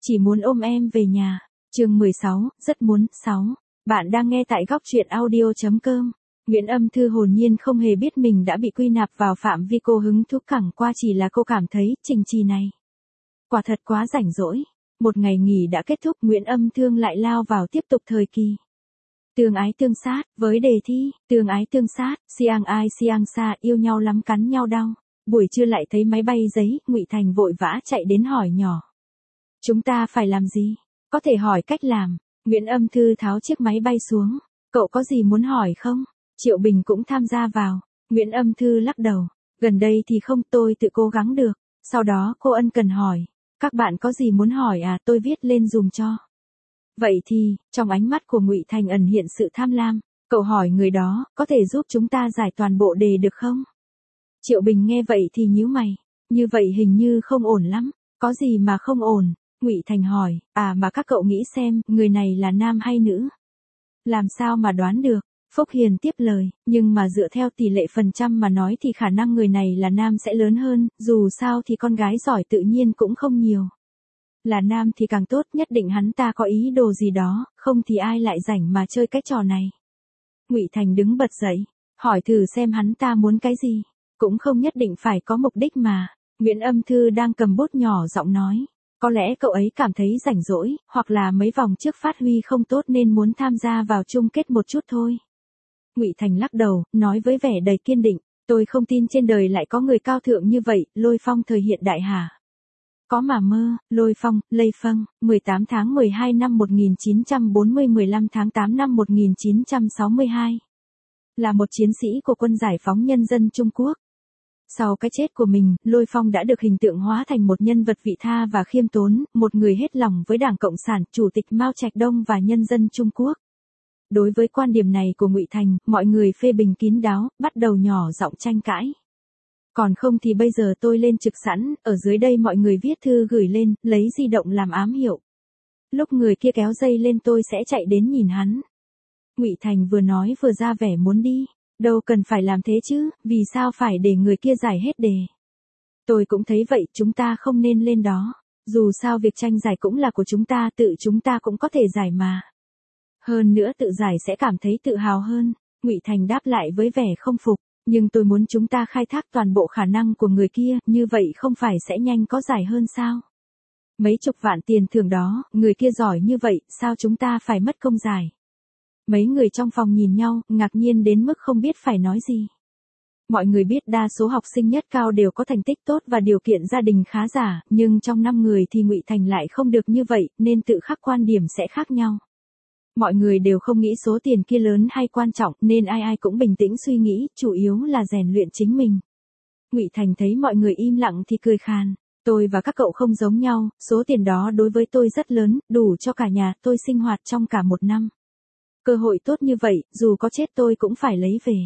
Chỉ muốn ôm em về nhà. Chương 16, rất muốn. 6. Bạn đang nghe tại góc truyện audio.com. Nguyễn Âm Thư hồn nhiên không hề biết mình đã bị quy nạp vào phạm vi cô hứng thú, chẳng qua chỉ là cô cảm thấy trình trì này quả thật quá rảnh rỗi. Một ngày nghỉ đã kết thúc, Nguyễn Âm Thương lại lao vào tiếp tục thời kỳ tương ái tương sát, với đề thi tương ái tương sát, siang ai siang xa, yêu nhau lắm cắn nhau đau. Buổi trưa lại thấy máy bay giấy, Ngụy Thành vội vã chạy đến hỏi nhỏ. Chúng ta phải làm gì? Có thể hỏi cách làm. Nguyễn Âm Thư tháo chiếc máy bay xuống. Cậu có gì muốn hỏi không? Triệu Bình cũng tham gia vào. Nguyễn Âm Thư lắc đầu. Gần đây thì không, tôi tự cố gắng được. Sau đó cô ân cần hỏi. Các bạn có gì muốn hỏi à, tôi viết lên dùm cho. Vậy thì, trong ánh mắt của Ngụy Thành ẩn hiện sự tham lam. Cậu hỏi người đó, có thể giúp chúng ta giải toàn bộ đề được không? Triệu Bình nghe vậy thì nhíu mày. Như vậy hình như không ổn lắm. Có gì mà không ổn? Ngụy Thành hỏi, mà các cậu nghĩ xem, người này là nam hay nữ? Làm sao mà đoán được? Phúc Hiền tiếp lời, nhưng mà dựa theo tỷ lệ phần trăm mà nói thì khả năng người này là nam sẽ lớn hơn, dù sao thì con gái giỏi tự nhiên cũng không nhiều. Là nam thì càng tốt, nhất định hắn ta có ý đồ gì đó, không thì ai lại rảnh mà chơi cái trò này. Ngụy Thành đứng bật dậy, hỏi thử xem hắn ta muốn cái gì, cũng không nhất định phải có mục đích mà. Nguyễn Âm Thư đang cầm bút nhỏ giọng nói. Có lẽ cậu ấy cảm thấy rảnh rỗi, hoặc là mấy vòng trước phát huy không tốt nên muốn tham gia vào chung kết một chút thôi. Ngụy Thành lắc đầu, nói với vẻ đầy kiên định, tôi không tin trên đời lại có người cao thượng như vậy, Lôi Phong thời hiện đại hả? Có mà mơ. Lôi Phong, Lê Phong, 18 tháng 12 năm 1940, 15 tháng 8 năm 1962. Là một chiến sĩ của quân giải phóng nhân dân Trung Quốc. Sau cái chết của mình, Lôi Phong đã được hình tượng hóa thành một nhân vật vị tha và khiêm tốn, một người hết lòng với Đảng Cộng sản, Chủ tịch Mao Trạch Đông và nhân dân Trung Quốc. Đối với quan điểm này của Ngụy Thành, mọi người phê bình kín đáo, bắt đầu nhỏ giọng tranh cãi. Còn không thì bây giờ tôi lên trực sẵn, ở dưới đây mọi người viết thư gửi lên, lấy di động làm ám hiệu. Lúc người kia kéo dây lên tôi sẽ chạy đến nhìn hắn. Ngụy Thành vừa nói vừa ra vẻ muốn đi. Đâu cần phải làm thế chứ, vì sao phải để người kia giải hết đề? Tôi cũng thấy vậy, chúng ta không nên lên đó. Dù sao việc tranh giải cũng là của chúng ta, tự chúng ta cũng có thể giải mà. Hơn nữa tự giải sẽ cảm thấy tự hào hơn. Ngụy Thành đáp lại với vẻ không phục, nhưng tôi muốn chúng ta khai thác toàn bộ khả năng của người kia, như vậy không phải sẽ nhanh có giải hơn sao? Mấy chục vạn tiền thưởng đó, người kia giỏi như vậy, sao chúng ta phải mất công giải? Mấy người trong phòng nhìn nhau, ngạc nhiên đến mức không biết phải nói gì. Mọi người biết đa số học sinh nhất cao đều có thành tích tốt và điều kiện gia đình khá giả, nhưng trong 5 người thì Ngụy Thành lại không được như vậy, nên tự khắc quan điểm sẽ khác nhau. Mọi người đều không nghĩ số tiền kia lớn hay quan trọng, nên ai ai cũng bình tĩnh suy nghĩ, chủ yếu là rèn luyện chính mình. Ngụy Thành thấy mọi người im lặng thì cười khàn. Tôi và các cậu không giống nhau, số tiền đó đối với tôi rất lớn, đủ cho cả nhà tôi sinh hoạt trong cả một năm. Cơ hội tốt như vậy, dù có chết tôi cũng phải lấy về.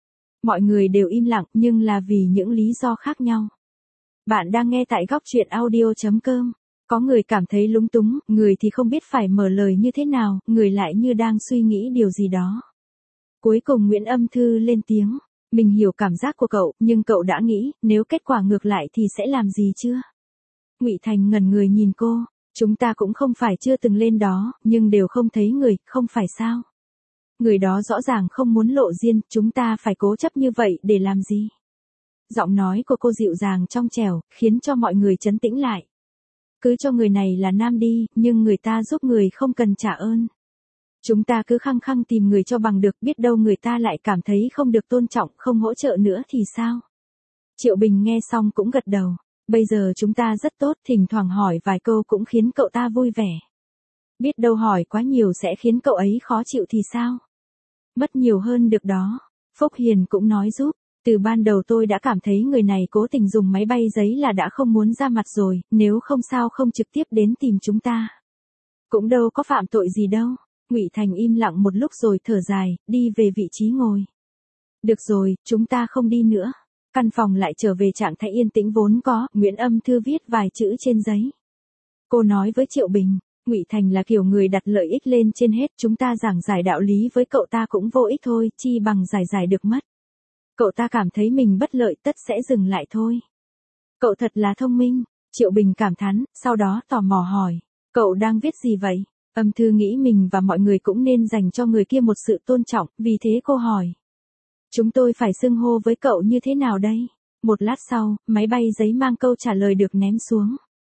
Mọi người đều im lặng, nhưng là vì những lý do khác nhau. Bạn đang nghe tại góc truyện audio.com. Có người cảm thấy lúng túng, người thì không biết phải mở lời như thế nào, người lại như đang suy nghĩ điều gì đó. Cuối cùng Nguyễn Âm Thư lên tiếng. Mình hiểu cảm giác của cậu, nhưng cậu đã nghĩ, nếu kết quả ngược lại thì sẽ làm gì chưa? Ngụy Thành ngẩn người nhìn cô. Chúng ta cũng không phải chưa từng lên đó, nhưng đều không thấy người, không phải sao? Người đó rõ ràng không muốn lộ diện, chúng ta phải cố chấp như vậy để làm gì? Giọng nói của cô dịu dàng trong trẻo, khiến cho mọi người trấn tĩnh lại. Cứ cho người này là nam đi, nhưng người ta giúp người không cần trả ơn. Chúng ta cứ khăng khăng tìm người cho bằng được, biết đâu người ta lại cảm thấy không được tôn trọng, không hỗ trợ nữa thì sao? Triệu Bình nghe xong cũng gật đầu. Bây giờ chúng ta rất tốt, thỉnh thoảng hỏi vài câu cũng khiến cậu ta vui vẻ. Biết đâu hỏi quá nhiều sẽ khiến cậu ấy khó chịu thì sao? Mất nhiều hơn được đó. Phúc Hiền cũng nói giúp. Từ ban đầu tôi đã cảm thấy người này cố tình dùng máy bay giấy là đã không muốn ra mặt rồi, nếu không sao không trực tiếp đến tìm chúng ta. Cũng đâu có phạm tội gì đâu. Ngụy Thành im lặng một lúc rồi thở dài, đi về vị trí ngồi. Được rồi, chúng ta không đi nữa. Căn phòng lại trở về trạng thái yên tĩnh vốn có, Nguyễn Âm Thư viết vài chữ trên giấy. Cô nói với Triệu Bình, Ngụy Thành là kiểu người đặt lợi ích lên trên hết, chúng ta giảng giải đạo lý với cậu ta cũng vô ích thôi, chi bằng giải được mất. Cậu ta cảm thấy mình bất lợi tất sẽ dừng lại thôi. Cậu thật là thông minh, Triệu Bình cảm thán, sau đó tò mò hỏi, Cậu đang viết gì vậy? Âm thư nghĩ mình và mọi người cũng nên dành cho người kia một sự tôn trọng, vì thế cô hỏi. Chúng tôi phải xưng hô với cậu như thế nào đây? Một lát sau, máy bay giấy mang câu trả lời được ném xuống.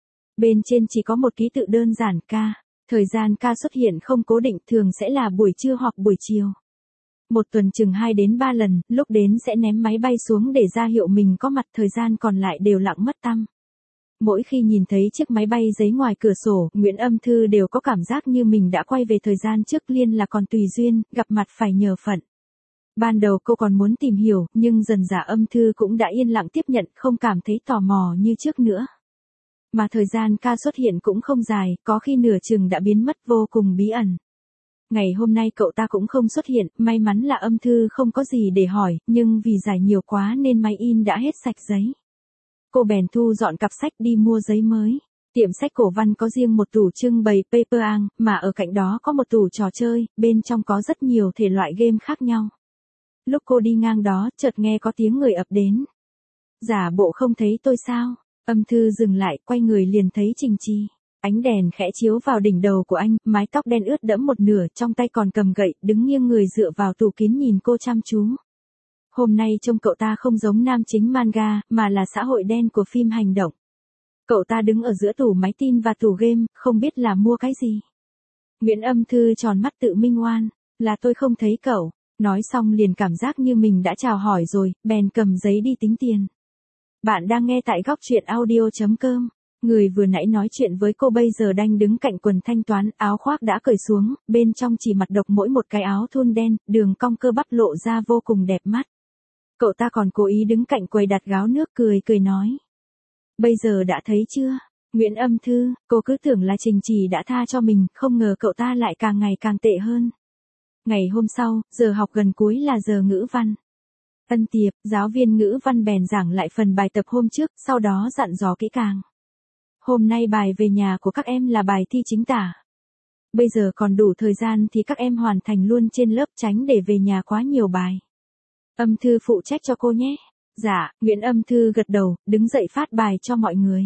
Bên trên chỉ có một ký tự đơn giản ca. Thời gian ca xuất hiện không cố định, thường sẽ là buổi trưa hoặc buổi chiều. Một tuần chừng 2 đến 3 lần, lúc đến sẽ ném máy bay xuống để ra hiệu mình có mặt, thời gian còn lại đều lặng mất tăm. Mỗi khi nhìn thấy chiếc máy bay giấy ngoài cửa sổ, Nguyễn Âm Thư đều có cảm giác như mình đã quay về thời gian trước, liên là còn tùy duyên, gặp mặt phải nhờ phận. Ban đầu cô còn muốn tìm hiểu, nhưng dần dà Âm Thư cũng đã yên lặng tiếp nhận, không cảm thấy tò mò như trước nữa. Mà thời gian ca xuất hiện cũng không dài, có khi nửa chừng đã biến mất vô cùng bí ẩn. Ngày hôm nay cậu ta cũng không xuất hiện, may mắn là Âm Thư không có gì để hỏi, nhưng vì giải nhiều quá nên máy in đã hết sạch giấy. Cô bèn thu dọn cặp sách đi mua giấy mới. Tiệm sách cổ văn có riêng một tủ trưng bày paper ang, mà ở cạnh đó có một tủ trò chơi, bên trong có rất nhiều thể loại game khác nhau. Lúc cô đi ngang đó, chợt nghe có tiếng người ập đến. Giả bộ không thấy tôi sao? Âm Thư dừng lại, quay người liền thấy Trình Trì. Ánh đèn khẽ chiếu vào đỉnh đầu của anh, mái tóc đen ướt đẫm một nửa, trong tay còn cầm gậy, đứng nghiêng người dựa vào tủ kính nhìn cô chăm chú. Hôm nay trông cậu ta không giống nam chính manga, mà là xã hội đen của phim hành động. Cậu ta đứng ở giữa tủ máy tin và tủ game, không biết là mua cái gì. Nguyễn Âm Thư tròn mắt tự minh oan, là tôi không thấy cậu. Nói xong liền cảm giác như mình đã chào hỏi rồi, bèn cầm giấy đi tính tiền. Bạn đang nghe tại góc truyện audio.com. Người vừa nãy nói chuyện với cô bây giờ đang đứng cạnh quần thanh toán, áo khoác đã cởi xuống, bên trong chỉ mặt độc mỗi một cái áo thun đen, đường cong cơ bắp lộ ra vô cùng đẹp mắt. Cậu ta còn cố ý đứng cạnh quầy đặt gáo nước, cười nói. Bây giờ đã thấy chưa? Nguyễn Âm Thư, cô cứ tưởng là Trình Trì đã tha cho mình, không ngờ cậu ta lại càng ngày càng tệ hơn. Ngày hôm sau, giờ học gần cuối là giờ ngữ văn. Ân tiệp, giáo viên ngữ văn bèn giảng lại phần bài tập hôm trước, sau đó dặn dò kỹ càng. Hôm nay bài về nhà của các em là bài thi chính tả. Bây giờ còn đủ thời gian thì các em hoàn thành luôn trên lớp, tránh để về nhà quá nhiều bài. Âm Thư phụ trách cho cô nhé. Dạ, Nguyễn Âm Thư gật đầu, đứng dậy phát bài cho mọi người.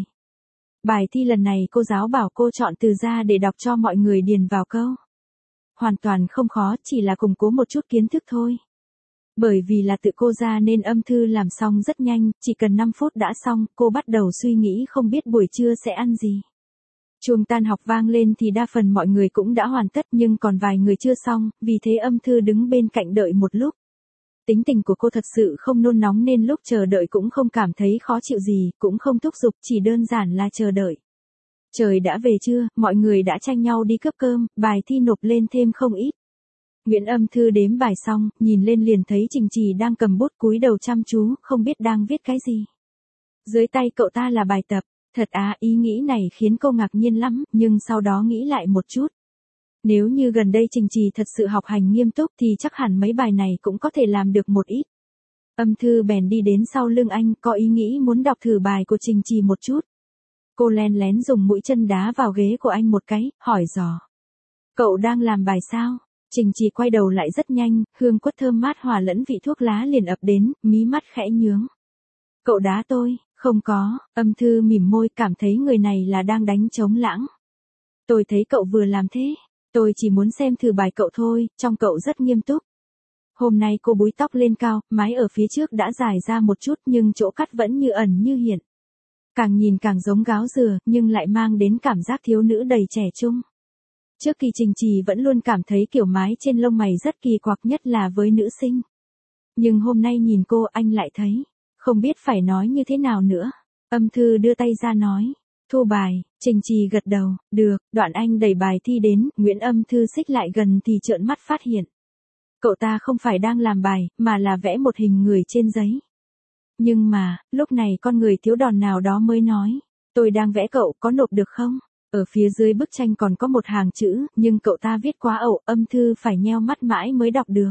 Bài thi lần này cô giáo bảo cô chọn từ ra để đọc cho mọi người điền vào câu. Hoàn toàn không khó, chỉ là củng cố một chút kiến thức thôi. Bởi vì là tự cô ra nên Âm Thư làm xong rất nhanh, chỉ cần 5 phút đã xong, cô bắt đầu suy nghĩ không biết buổi trưa sẽ ăn gì. Chuông tan học vang lên thì đa phần mọi người cũng đã hoàn tất, nhưng còn vài người chưa xong, vì thế Âm Thư đứng bên cạnh đợi một lúc. Tính tình của cô thật sự không nôn nóng nên lúc chờ đợi cũng không cảm thấy khó chịu gì, cũng không thúc giục, chỉ đơn giản là chờ đợi. Trời đã về trưa, mọi người đã tranh nhau đi cướp cơm, bài thi nộp lên thêm không ít. Nguyễn Âm Thư đếm bài xong, nhìn lên liền thấy Trình Trì đang cầm bút cúi đầu chăm chú, không biết đang viết cái gì. Dưới tay cậu ta là bài tập, thật ý nghĩ này khiến cô ngạc nhiên lắm, nhưng sau đó nghĩ lại một chút. Nếu như gần đây Trình Trì thật sự học hành nghiêm túc thì chắc hẳn mấy bài này cũng có thể làm được một ít. Âm Thư bèn đi đến sau lưng anh, có ý nghĩ muốn đọc thử bài của Trình Trì một chút. Cô len lén dùng mũi chân đá vào ghế của anh một cái, hỏi dò. Cậu đang làm bài sao? Trình Trì quay đầu lại rất nhanh, hương quất thơm mát hòa lẫn vị thuốc lá liền ập đến, mí mắt khẽ nhướng. Cậu đá tôi? Không có. Âm Thư mỉm môi, cảm thấy người này là đang đánh trống lãng. Tôi thấy cậu vừa làm thế. Tôi chỉ muốn xem thử bài cậu thôi, trông cậu rất nghiêm túc. Hôm nay cô búi tóc lên cao, mái ở phía trước đã dài ra một chút nhưng chỗ cắt vẫn như ẩn như hiện. Càng nhìn càng giống gáo dừa, nhưng lại mang đến cảm giác thiếu nữ đầy trẻ trung. Trước khi Trình Trì vẫn luôn cảm thấy kiểu mái trên lông mày rất kỳ quặc, nhất là với nữ sinh. Nhưng hôm nay nhìn cô anh lại thấy, không biết phải nói như thế nào nữa. Âm Thư đưa tay ra nói. Thu bài, Trình Trì gật đầu, được, đoạn anh đẩy bài thi đến, Nguyễn Âm Thư xích lại gần thì trợn mắt phát hiện. Cậu ta không phải đang làm bài, mà là vẽ một hình người trên giấy. Nhưng mà, lúc này con người thiếu đòn nào đó mới nói, tôi đang vẽ cậu, có nộp được không? Ở phía dưới bức tranh còn có một hàng chữ, nhưng cậu ta viết quá ẩu, Âm Thư phải nheo mắt mãi mới đọc được.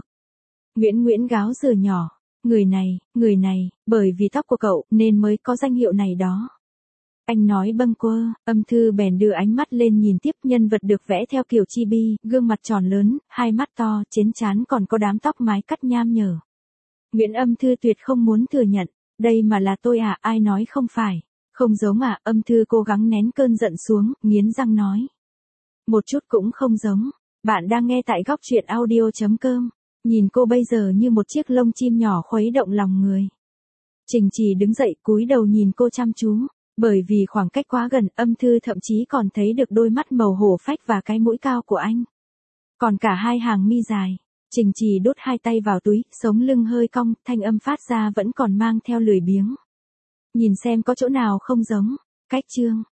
Nguyễn gáo dừa nhỏ, người này, bởi vì tóc của cậu, nên mới có danh hiệu này đó. Anh nói bâng quơ, Âm Thư bèn đưa ánh mắt lên nhìn tiếp, nhân vật được vẽ theo kiểu chibi, gương mặt tròn lớn, hai mắt to, trên trán còn có đám tóc mái cắt nham nhở. Nguyễn Âm Thư tuyệt không muốn thừa nhận, đây mà là tôi ai nói không phải, không giống Âm Thư cố gắng nén cơn giận xuống, nghiến răng nói. Một chút cũng không giống. Bạn đang nghe tại góc truyện audio.com. Nhìn cô bây giờ như một chiếc lông chim nhỏ khuấy động lòng người. Trình Trì đứng dậy cúi đầu nhìn cô chăm chú. Bởi vì khoảng cách quá gần, Âm Thư thậm chí còn thấy được đôi mắt màu hổ phách và cái mũi cao của anh. Còn cả hai hàng mi dài. Trình Trì đút hai tay vào túi, sống lưng hơi cong, thanh âm phát ra vẫn còn mang theo lười biếng. Nhìn xem có chỗ nào không giống. Cách chương.